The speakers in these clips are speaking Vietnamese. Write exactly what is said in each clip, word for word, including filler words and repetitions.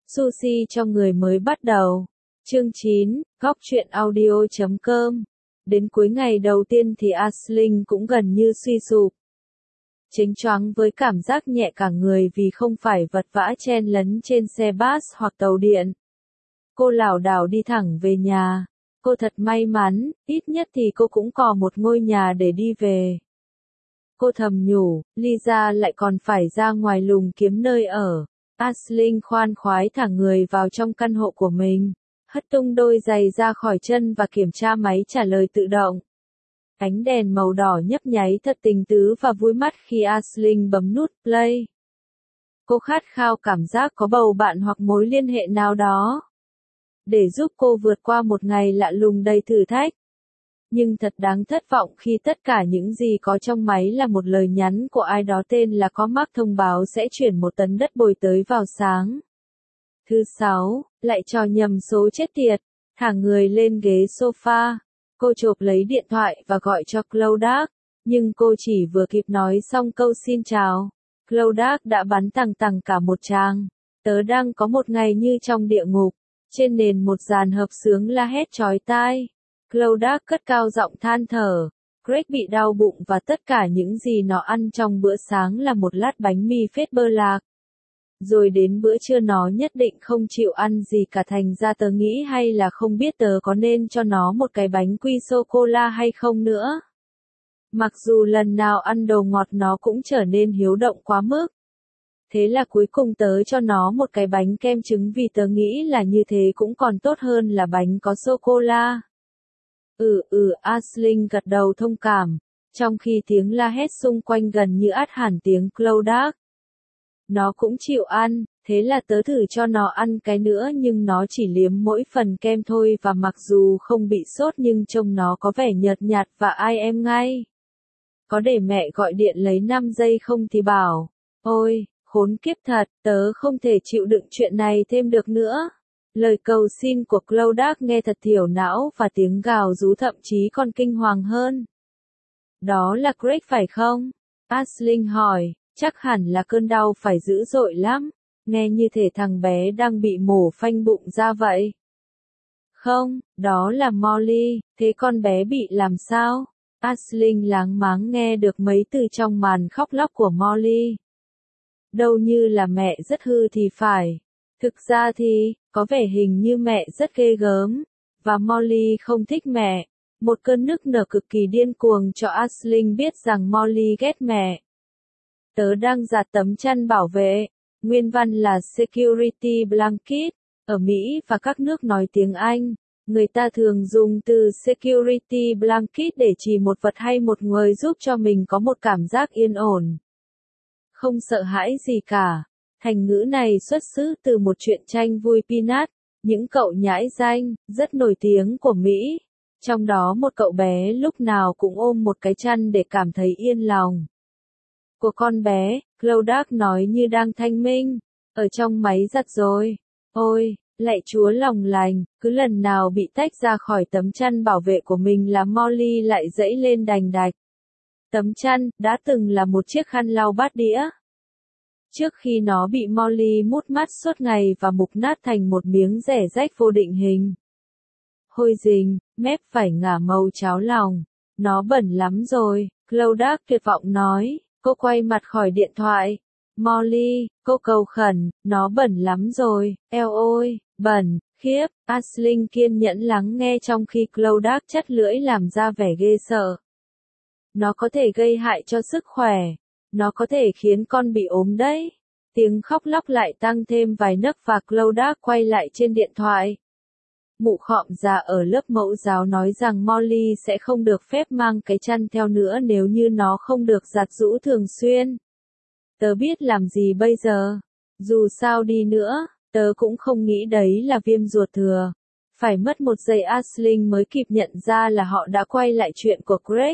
Sushi cho người mới bắt đầu. Chương chín, góc truyện audio chấm com. Đến cuối ngày đầu tiên thì Aisling cũng gần như suy sụp. Chếnh choáng với cảm giác nhẹ cả người vì không phải vật vã chen lấn trên xe bus hoặc tàu điện. Cô lảo đảo đi thẳng về nhà. Cô thật may mắn, ít nhất thì cô cũng có một ngôi nhà để đi về. Cô thầm nhủ, Lisa lại còn phải ra ngoài lùng kiếm nơi ở. Aisling khoan khoái thả người vào trong căn hộ của mình, hất tung đôi giày ra khỏi chân và kiểm tra máy trả lời tự động. Ánh đèn màu đỏ nhấp nháy thật tình tứ và vui mắt khi Aisling bấm nút play. Cô khát khao cảm giác có bầu bạn hoặc mối liên hệ nào đó, để giúp cô vượt qua một ngày lạ lùng đầy thử thách. Nhưng thật đáng thất vọng khi tất cả những gì có trong máy là một lời nhắn của ai đó tên là có mác thông báo sẽ chuyển một tấn đất bồi tới vào sáng thứ sáu, lại trò nhầm số chết tiệt. Thả người lên ghế sofa, cô chộp lấy điện thoại và gọi cho Clodagh, nhưng cô chỉ vừa kịp nói xong câu xin chào, Clodagh đã bắn tằng tằng cả một tràng. Tớ đang có một ngày như trong địa ngục. Trên nền một dàn hợp xướng la hét chói tai. Clodagh cất cao giọng than thở. Greg bị đau bụng và tất cả những gì nó ăn trong bữa sáng là một lát bánh mì phết bơ lạc. Rồi đến bữa trưa nó nhất định không chịu ăn gì cả, thành ra tớ nghĩ hay là không biết tớ có nên cho nó một cái bánh quy sô-cô-la hay không nữa. Mặc dù lần nào ăn đồ ngọt nó cũng trở nên hiếu động quá mức. Thế là cuối cùng tớ cho nó một cái bánh kem trứng vì tớ nghĩ là như thế cũng còn tốt hơn là bánh có sô-cô-la. Ừ ừ, Aisling gật đầu thông cảm, trong khi tiếng la hét xung quanh gần như át hẳn tiếng Clodagh. Nó cũng chịu ăn, thế là tớ thử cho nó ăn cái nữa nhưng nó chỉ liếm mỗi phần kem thôi và mặc dù không bị sốt nhưng trông nó có vẻ nhợt nhạt và ai em ngay. Có để mẹ gọi điện lấy năm giây không thì bảo, ôi, khốn kiếp thật, tớ không thể chịu đựng chuyện này thêm được nữa. Lời cầu xin của Clodagh nghe thật thiểu não và tiếng gào rú thậm chí còn kinh hoàng hơn. Đó là Greg phải không? Aisling hỏi, chắc hẳn là cơn đau phải dữ dội lắm, nghe như thể thằng bé đang bị mổ phanh bụng ra vậy. Không, đó là Molly, thế con bé bị làm sao? Aisling láng máng nghe được mấy từ trong màn khóc lóc của Molly. Đâu như là mẹ rất hư thì phải. Thực ra thì, có vẻ hình như mẹ rất ghê gớm, và Molly không thích mẹ. Một cơn nức nở cực kỳ điên cuồng cho Aisling biết rằng Molly ghét mẹ. Tớ đang giặt tấm chăn bảo vệ, nguyên văn là security blanket, ở Mỹ và các nước nói tiếng Anh. Người ta thường dùng từ security blanket để chỉ một vật hay một người giúp cho mình có một cảm giác yên ổn. Không sợ hãi gì cả. Thành ngữ này xuất xứ từ một truyện tranh vui Peanuts, những cậu nhãi danh, rất nổi tiếng của Mỹ. Trong đó một cậu bé lúc nào cũng ôm một cái chăn để cảm thấy yên lòng. Của con bé, Clodagh nói như đang thanh minh, ở trong máy giặt rồi. Ôi, lạy Chúa lòng lành, cứ lần nào bị tách ra khỏi tấm chăn bảo vệ của mình là Molly lại dẫy lên đành đạch. Tấm chăn, đã từng là một chiếc khăn lau bát đĩa. Trước khi nó bị Molly mút mắt suốt ngày và mục nát thành một miếng rẻ rách vô định hình. Hôi rình, mép phải ngả màu cháo lòng. Nó bẩn lắm rồi, Clodagh tuyệt vọng nói. Cô quay mặt khỏi điện thoại. Molly, cô cầu khẩn, nó bẩn lắm rồi, eo ôi, bẩn, khiếp. Aisling kiên nhẫn lắng nghe trong khi Clodagh chắt lưỡi làm ra vẻ ghê sợ. Nó có thể gây hại cho sức khỏe. Nó có thể khiến con bị ốm đấy. Tiếng khóc lóc lại tăng thêm vài nấc và Clodagh quay lại trên điện thoại. Mụ khọm già ở lớp mẫu giáo nói rằng Molly sẽ không được phép mang cái chăn theo nữa nếu như nó không được giặt giũ thường xuyên. Tớ biết làm gì bây giờ? Dù sao đi nữa, tớ cũng không nghĩ đấy là viêm ruột thừa. Phải mất một giây Aisling mới kịp nhận ra là họ đã quay lại chuyện của Greg.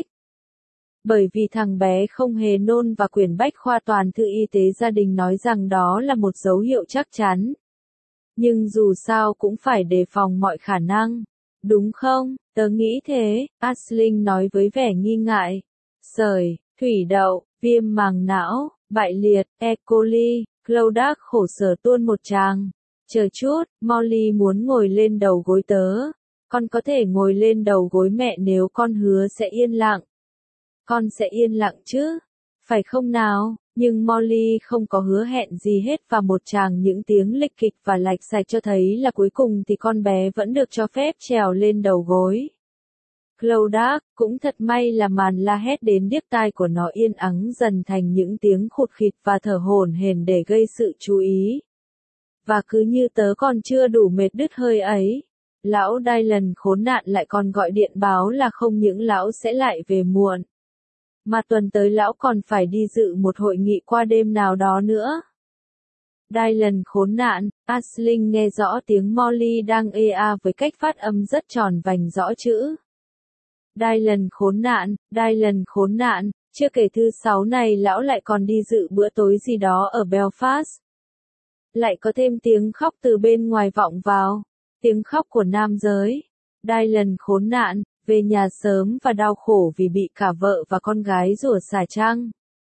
Bởi vì thằng bé không hề nôn và quyển bách khoa toàn thư y tế gia đình nói rằng đó là một dấu hiệu chắc chắn. Nhưng dù sao cũng phải đề phòng mọi khả năng. Đúng không? Tớ nghĩ thế, Aisling nói với vẻ nghi ngại. Sởi, thủy đậu, viêm màng não, bại liệt, E. coli, Clodagh khổ sở tuôn một tràng. Chờ chút, Molly muốn ngồi lên đầu gối tớ. Con có thể ngồi lên đầu gối mẹ nếu con hứa sẽ yên lặng. Con sẽ yên lặng chứ? Phải không nào? Nhưng Molly không có hứa hẹn gì hết và một tràng những tiếng lịch kịch và lạch sạch cho thấy là cuối cùng thì con bé vẫn được cho phép trèo lên đầu gối. Clodagh, cũng thật may là màn la hét đến điếc tai của nó yên ắng dần thành những tiếng khụt khịt và thở hổn hển để gây sự chú ý. Và cứ như tớ còn chưa đủ mệt đứt hơi ấy, lão Dylan khốn nạn lại còn gọi điện báo là không những lão sẽ lại về muộn, mà tuần tới lão còn phải đi dự một hội nghị qua đêm nào đó nữa. Dylan khốn nạn, Aisling nghe rõ tiếng Molly đang ê a với cách phát âm rất tròn vành rõ chữ. Dylan khốn nạn, Dylan khốn nạn, chưa kể thứ sáu này lão lại còn đi dự bữa tối gì đó ở Belfast. Lại có thêm tiếng khóc từ bên ngoài vọng vào, tiếng khóc của nam giới. Dylan khốn nạn, về nhà sớm và đau khổ vì bị cả vợ và con gái rủa xả trăng.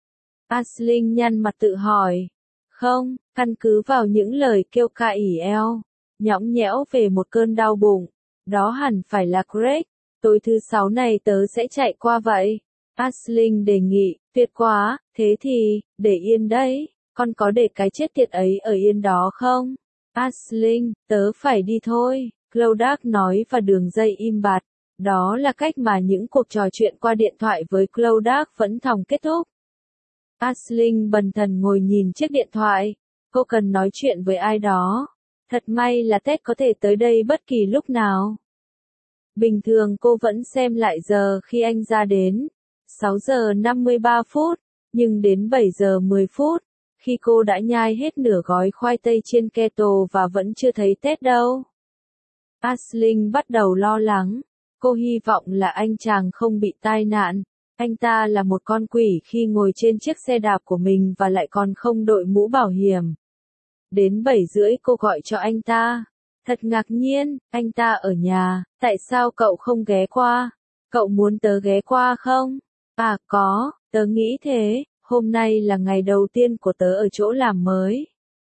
Aisling nhăn mặt tự hỏi. Không, căn cứ vào những lời kêu ca ỉ eo, nhõng nhẽo về một cơn đau bụng, đó hẳn phải là Greg. Tối thứ sáu này tớ sẽ chạy qua vậy. Aisling đề nghị, tuyệt quá, thế thì, để yên đấy, con có để cái chết tiệt ấy ở yên đó không? Aisling, tớ phải đi thôi, Clodagh nói và đường dây im bặt. Đó là cách mà những cuộc trò chuyện qua điện thoại với Clodagh vẫn thòng kết thúc. Aisling bần thần ngồi nhìn chiếc điện thoại. Cô cần nói chuyện với ai đó. Thật may là Ted có thể tới đây bất kỳ lúc nào. Bình thường cô vẫn xem lại giờ khi anh ra đến. sáu giờ năm mươi ba phút. Nhưng đến bảy giờ mười phút. Khi cô đã nhai hết nửa gói khoai tây chiên keto và vẫn chưa thấy Ted đâu. Aisling bắt đầu lo lắng. Cô hy vọng là anh chàng không bị tai nạn. Anh ta là một con quỷ khi ngồi trên chiếc xe đạp của mình và lại còn không đội mũ bảo hiểm. Đến bảy rưỡi cô gọi cho anh ta. Thật ngạc nhiên, anh ta ở nhà, tại sao cậu không ghé qua? Cậu muốn tớ ghé qua không? À có, tớ nghĩ thế, hôm nay là ngày đầu tiên của tớ ở chỗ làm mới.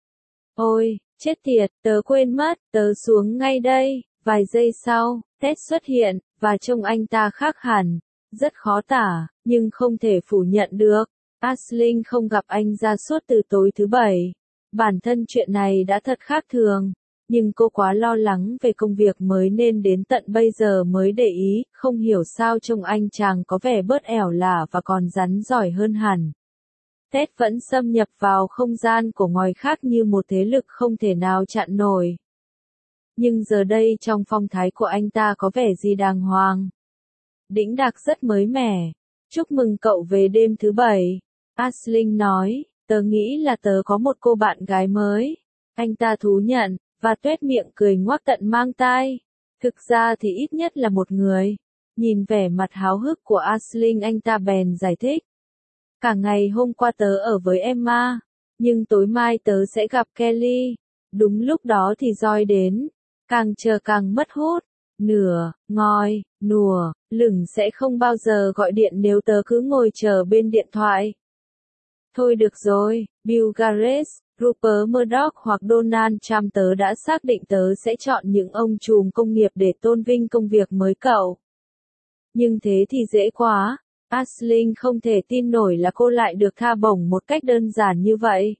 Ôi, chết tiệt, tớ quên mất, tớ xuống ngay đây. Vài giây sau, Ted xuất hiện, và trông anh ta khác hẳn. Rất khó tả, nhưng không thể phủ nhận được. Aisling không gặp anh ra suốt từ tối thứ bảy. Bản thân chuyện này đã thật khác thường. Nhưng cô quá lo lắng về công việc mới nên đến tận bây giờ mới để ý, không hiểu sao trông anh chàng có vẻ bớt ẻo lả và còn rắn giỏi hơn hẳn. Ted vẫn xâm nhập vào không gian của ngòi khác như một thế lực không thể nào chặn nổi. Nhưng giờ đây trong phong thái của anh ta có vẻ gì đàng hoàng. Đĩnh đạc rất mới mẻ. Chúc mừng cậu về đêm thứ bảy. Aisling nói, tớ nghĩ là tớ có một cô bạn gái mới. Anh ta thú nhận, và tuét miệng cười ngoác tận mang tai. Thực ra thì ít nhất là một người. Nhìn vẻ mặt háo hức của Aisling anh ta bèn giải thích. Cả ngày hôm qua tớ ở với Emma. Nhưng tối mai tớ sẽ gặp Kelly. Đúng lúc đó thì Joy đến. Càng chờ càng mất hút. Nửa, ngoi, nùa, lửng sẽ không bao giờ gọi điện nếu tớ cứ ngồi chờ bên điện thoại. Thôi được rồi, Bill Gates, Rupert Murdoch hoặc Donald Trump, tớ đã xác định tớ sẽ chọn những ông trùm công nghiệp để tôn vinh công việc mới cậu. Nhưng thế thì dễ quá. Aisling không thể tin nổi là cô lại được tha bổng một cách đơn giản như vậy.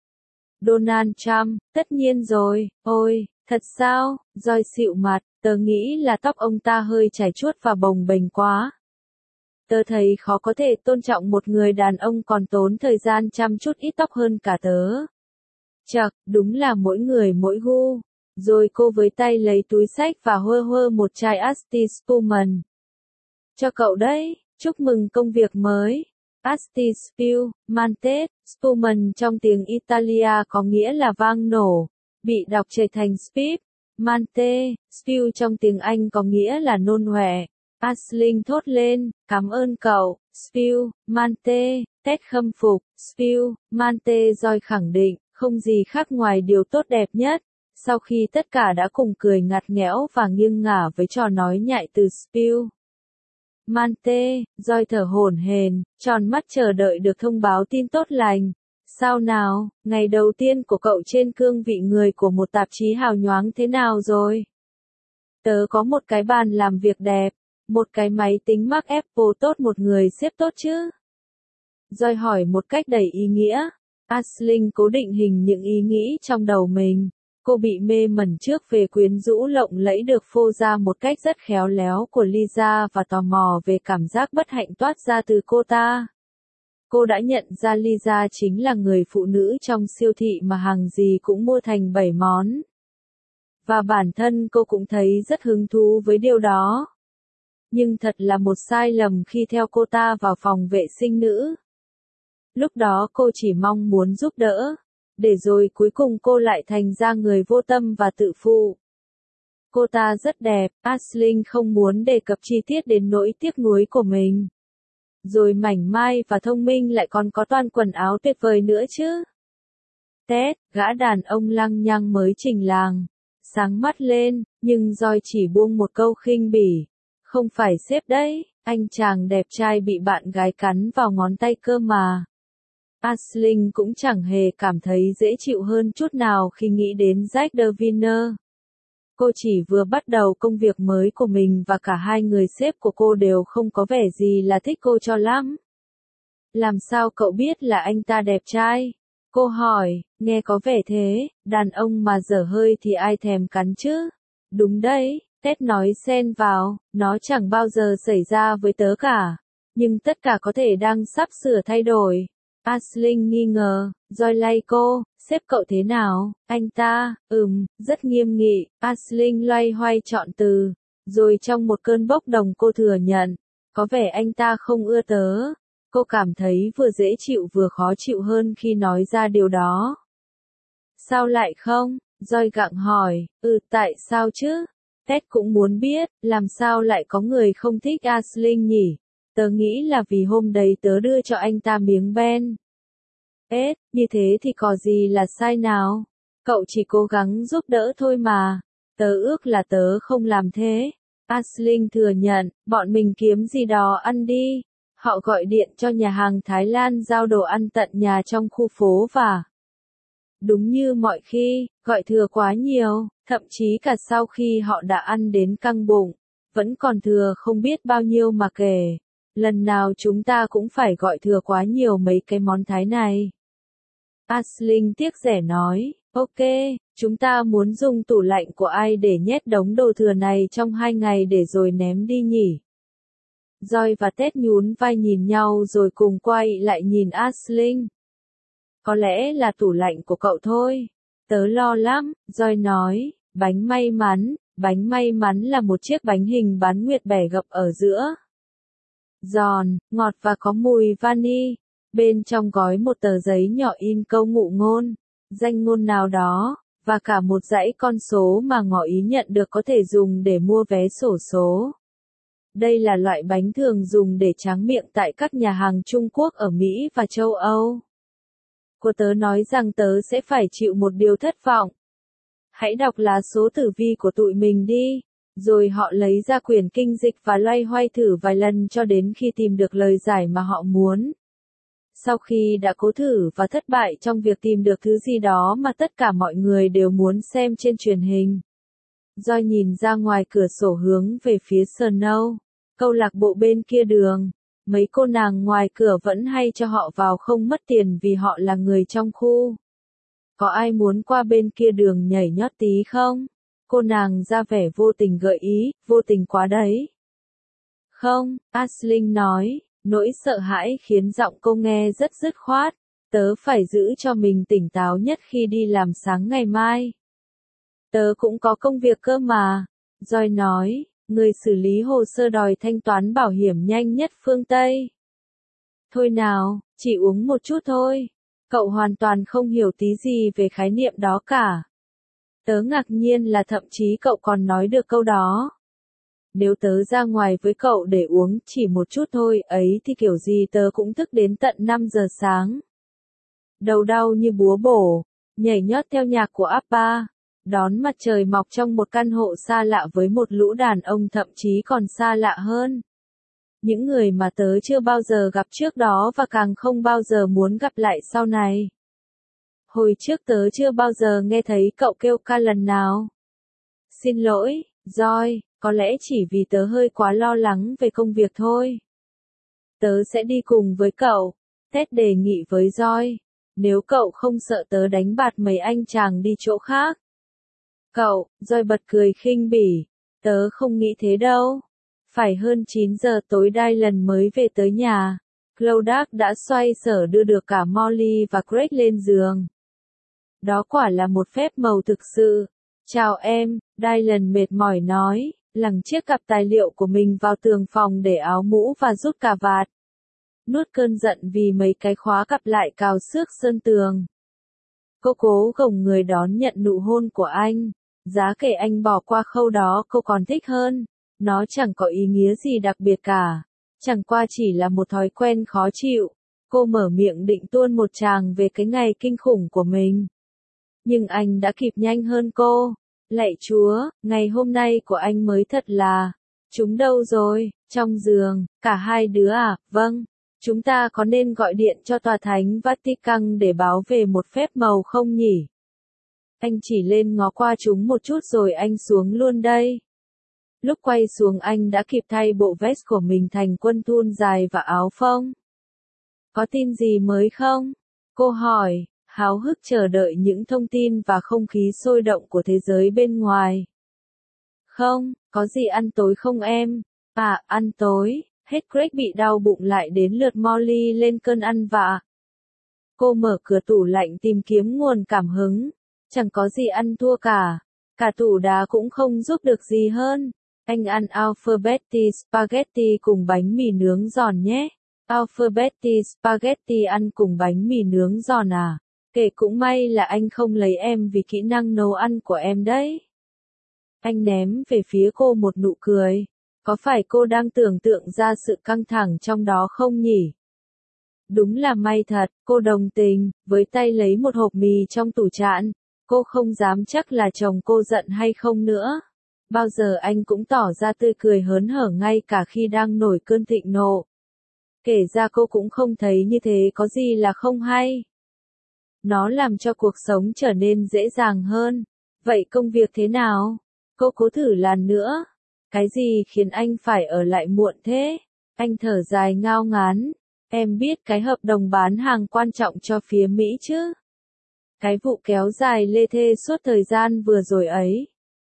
Donald Trump, tất nhiên rồi, ôi, thật sao? Joy xịu mặt, tớ nghĩ là tóc ông ta hơi chảy chuốt và bồng bềnh quá. Tớ thấy khó có thể tôn trọng một người đàn ông còn tốn thời gian chăm chút ít tóc hơn cả tớ. Chậc, đúng là mỗi người mỗi gu. Rồi cô với tay lấy túi xách và hơ hơ một chai Asti Spumant. Cho cậu đấy, chúc mừng công việc mới. Asti Spumante, Spumant trong tiếng Italia có nghĩa là vang nổ, bị đọc trở thành Spip. Mante, Spill trong tiếng Anh có nghĩa là nôn ọe. Aisling thốt lên, cảm ơn cậu, Spill, Mante. Ted khâm phục, Spill, Mante. Joy khẳng định, không gì khác ngoài điều tốt đẹp nhất. Sau khi tất cả đã cùng cười ngặt nghẽo và nghiêng ngả với trò nói nhại từ Spill, Mante, Joy thở hổn hển, tròn mắt chờ đợi được thông báo tin tốt lành. Sao nào, ngày đầu tiên của cậu trên cương vị người của một tạp chí hào nhoáng thế nào rồi? Tớ có một cái bàn làm việc đẹp, một cái máy tính Mac Apple tốt, một người sếp tốt chứ? Joy hỏi một cách đầy ý nghĩa. Aisling cố định hình những ý nghĩ trong đầu mình. Cô bị mê mẩn trước về quyến rũ lộng lẫy được phô ra một cách rất khéo léo của Lisa và tò mò về cảm giác bất hạnh toát ra từ cô ta. Cô đã nhận ra Lisa chính là người phụ nữ trong siêu thị mà hàng gì cũng mua thành bảy món. Và bản thân cô cũng thấy rất hứng thú với điều đó. Nhưng thật là một sai lầm khi theo cô ta vào phòng vệ sinh nữ. Lúc đó cô chỉ mong muốn giúp đỡ, để rồi cuối cùng cô lại thành ra người vô tâm và tự phụ. Cô ta rất đẹp, Aisling không muốn đề cập chi tiết đến nỗi tiếc nuối của mình. Rồi mảnh mai và thông minh lại còn có toan quần áo tuyệt vời nữa chứ. Ted, gã đàn ông lăng nhăng mới chỉnh làng, sáng mắt lên, nhưng Joy chỉ buông một câu khinh bỉ. Không phải sếp đấy, anh chàng đẹp trai bị bạn gái cắn vào ngón tay cơ mà. Aisling cũng chẳng hề cảm thấy dễ chịu hơn chút nào khi nghĩ đến Jack Deviner. Cô chỉ vừa bắt đầu công việc mới của mình và cả hai người sếp của cô đều không có vẻ gì là thích cô cho lắm. Làm sao cậu biết là anh ta đẹp trai? Cô hỏi, nghe có vẻ thế, đàn ông mà dở hơi thì ai thèm cắn chứ? Đúng đấy, Ted nói xen vào, nó chẳng bao giờ xảy ra với tớ cả. Nhưng tất cả có thể đang sắp sửa thay đổi. Aisling nghi ngờ, Joy lay cô, sếp cậu thế nào? Anh ta, ừm, rất nghiêm nghị. Aisling loay hoay chọn từ. Rồi trong một cơn bốc đồng cô thừa nhận, có vẻ anh ta không ưa tớ. Cô cảm thấy vừa dễ chịu vừa khó chịu hơn khi nói ra điều đó. Sao lại không? Joy gặng hỏi, ừ tại sao chứ? Ted cũng muốn biết, làm sao lại có người không thích Aisling nhỉ? Tớ nghĩ là vì hôm đấy tớ đưa cho anh ta miếng ben. Ết, như thế thì có gì là sai nào? Cậu chỉ cố gắng giúp đỡ thôi mà. Tớ ước là tớ không làm thế. Aisling thừa nhận, bọn mình kiếm gì đó ăn đi. Họ gọi điện cho nhà hàng Thái Lan giao đồ ăn tận nhà trong khu phố và... Đúng như mọi khi, gọi thừa quá nhiều, thậm chí cả sau khi họ đã ăn đến căng bụng, vẫn còn thừa không biết bao nhiêu mà kể. Lần nào chúng ta cũng phải gọi thừa quá nhiều mấy cái món Thái này. Aisling tiếc rẻ nói, ok, chúng ta muốn dùng tủ lạnh của ai để nhét đống đồ thừa này trong hai ngày để rồi ném đi nhỉ? Joy và Ted nhún vai nhìn nhau rồi cùng quay lại nhìn Aisling. Có lẽ là tủ lạnh của cậu thôi. Tớ lo lắm, Joy nói, bánh may mắn, bánh may mắn là một chiếc bánh hình bán nguyệt bẻ gập ở giữa. Giòn, ngọt và có mùi vani. Bên trong gói một tờ giấy nhỏ in câu ngụ ngôn, danh ngôn nào đó, và cả một dãy con số mà ngỏ ý nhận được có thể dùng để mua vé xổ số. Đây là loại bánh thường dùng để tráng miệng tại các nhà hàng Trung Quốc ở Mỹ và châu Âu. Cô tớ nói rằng tớ sẽ phải chịu một điều thất vọng. Hãy đọc lá số tử vi của tụi mình đi. Rồi họ lấy ra quyển kinh dịch và loay hoay thử vài lần cho đến khi tìm được lời giải mà họ muốn. Sau khi đã cố thử và thất bại trong việc tìm được thứ gì đó mà tất cả mọi người đều muốn xem trên truyền hình, Joy nhìn ra ngoài cửa sổ hướng về phía Snow, câu lạc bộ bên kia đường. Mấy cô nàng ngoài cửa vẫn hay cho họ vào không mất tiền vì họ là người trong khu. Có ai muốn qua bên kia đường nhảy nhót tí không? Cô nàng ra vẻ vô tình gợi ý, vô tình quá đấy. Không, Aisling nói, nỗi sợ hãi khiến giọng cô nghe rất dứt khoát. Tớ phải giữ cho mình tỉnh táo nhất khi đi làm sáng ngày mai. Tớ cũng có công việc cơ mà. Joy nói, người xử lý hồ sơ đòi thanh toán bảo hiểm nhanh nhất phương Tây. Thôi nào, chỉ uống một chút thôi. Cậu hoàn toàn không hiểu tí gì về khái niệm đó cả. Tớ ngạc nhiên là thậm chí cậu còn nói được câu đó. Nếu tớ ra ngoài với cậu để uống chỉ một chút thôi ấy thì kiểu gì tớ cũng thức đến tận năm giờ sáng. Đầu đau như búa bổ, nhảy nhót theo nhạc của Appa, đón mặt trời mọc trong một căn hộ xa lạ với một lũ đàn ông thậm chí còn xa lạ hơn. Những người mà tớ chưa bao giờ gặp trước đó và càng không bao giờ muốn gặp lại sau này. Hồi trước tớ chưa bao giờ nghe thấy cậu kêu ca lần nào. Xin lỗi, Joy, có lẽ chỉ vì tớ hơi quá lo lắng về công việc thôi. Tớ sẽ đi cùng với cậu, Ted đề nghị với Joy. Nếu cậu không sợ tớ đánh bạt mấy anh chàng đi chỗ khác. Cậu, Joy bật cười khinh bỉ. Tớ không nghĩ thế đâu. Phải hơn chín giờ tối Dylan mới về tới nhà. Clodagh đã xoay sở đưa được cả Molly và Greg lên giường. Đó quả là một phép màu thực sự. Chào em, Dylan mệt mỏi nói, lằng chiếc cặp tài liệu của mình vào tường phòng để áo mũ và rút cà vạt. Nuốt cơn giận vì mấy cái khóa cặp lại cào xước sơn tường. Cô cố gồng người đón nhận nụ hôn của anh. Giá kể anh bỏ qua khâu đó cô còn thích hơn. Nó chẳng có ý nghĩa gì đặc biệt cả. Chẳng qua chỉ là một thói quen khó chịu. Cô mở miệng định tuôn một tràng về cái ngày kinh khủng của mình. Nhưng anh đã kịp nhanh hơn cô. Lạy Chúa, ngày hôm nay của anh mới thật là... Chúng đâu rồi? Trong giường, cả hai đứa à? Vâng. Chúng ta có nên gọi điện cho tòa thánh Vatican để báo về một phép màu không nhỉ? Anh chỉ lên ngó qua chúng một chút rồi anh xuống luôn đây. Lúc quay xuống anh đã kịp thay bộ vest của mình thành quân thun dài và áo phông. Có tin gì mới không? Cô hỏi, háo hức chờ đợi những thông tin và không khí sôi động của thế giới bên ngoài. Không, có gì ăn tối không em? À, ăn tối. Hết Greg bị đau bụng lại đến lượt Molly lên cơn ăn vạ. Cô mở cửa tủ lạnh tìm kiếm nguồn cảm hứng. Chẳng có gì ăn thua cả. Cả tủ đá cũng không giúp được gì hơn. Anh ăn Alphabetti spaghetti cùng bánh mì nướng giòn nhé. Alphabetti spaghetti ăn cùng bánh mì nướng giòn à? Kể cũng may là anh không lấy em vì kỹ năng nấu ăn của em đấy. Anh ném về phía cô một nụ cười. Có phải cô đang tưởng tượng ra sự căng thẳng trong đó không nhỉ? Đúng là may thật, cô đồng tình, với tay lấy một hộp mì trong tủ trạn. Cô không dám chắc là chồng cô giận hay không nữa. Bao giờ anh cũng tỏ ra tươi cười hớn hở ngay cả khi đang nổi cơn thịnh nộ. Kể ra cô cũng không thấy như thế có gì là không hay. Nó làm cho cuộc sống trở nên dễ dàng hơn. Vậy công việc thế nào? Cô cố thử lần nữa. Cái gì khiến anh phải ở lại muộn thế? Anh thở dài ngao ngán. Em biết cái hợp đồng bán hàng quan trọng cho phía Mỹ chứ? Cái vụ kéo dài lê thê suốt thời gian vừa rồi ấy.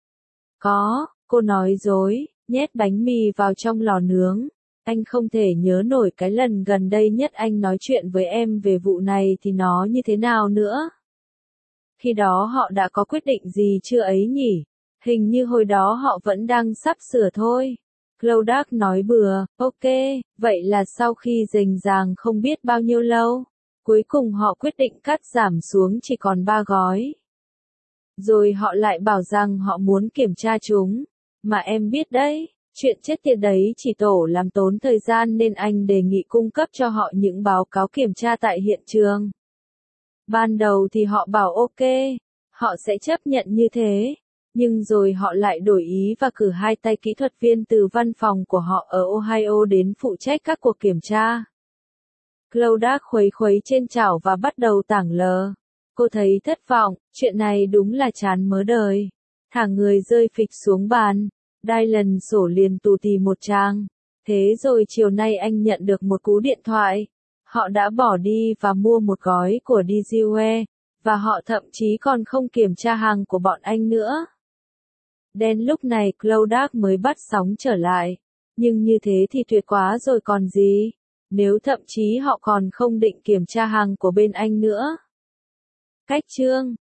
Có, cô nói dối, nhét bánh mì vào trong lò nướng. Anh không thể nhớ nổi cái lần gần đây nhất anh nói chuyện với em về vụ này thì nó như thế nào nữa. Khi đó họ đã có quyết định gì chưa ấy nhỉ? Hình như hồi đó họ vẫn đang sắp sửa thôi. Clodagh nói bừa, ok, vậy là sau khi rành ràng không biết bao nhiêu lâu, cuối cùng họ quyết định cắt giảm xuống chỉ còn ba gói. Rồi họ lại bảo rằng họ muốn kiểm tra chúng. Mà em biết đấy, chuyện chết tiệt đấy chỉ tổ làm tốn thời gian nên anh đề nghị cung cấp cho họ những báo cáo kiểm tra tại hiện trường. Ban đầu thì họ bảo ok, họ sẽ chấp nhận như thế. Nhưng rồi họ lại đổi ý và cử hai tay kỹ thuật viên từ văn phòng của họ ở Ohio đến phụ trách các cuộc kiểm tra. Clodagh khuấy khuấy trên chảo và bắt đầu tảng lờ. Cô thấy thất vọng, chuyện này đúng là chán mớ đời. Thả người rơi phịch xuống bàn. Dylan sổ liền tù tì một trang. Thế rồi chiều nay anh nhận được một cú điện thoại. Họ đã bỏ đi và mua một gói của Digiwe, và họ thậm chí còn không kiểm tra hàng của bọn anh nữa. Đến lúc này Clodagh mới bắt sóng trở lại. Nhưng như thế thì tuyệt quá rồi còn gì. Nếu thậm chí họ còn không định kiểm tra hàng của bên anh nữa. Cách chương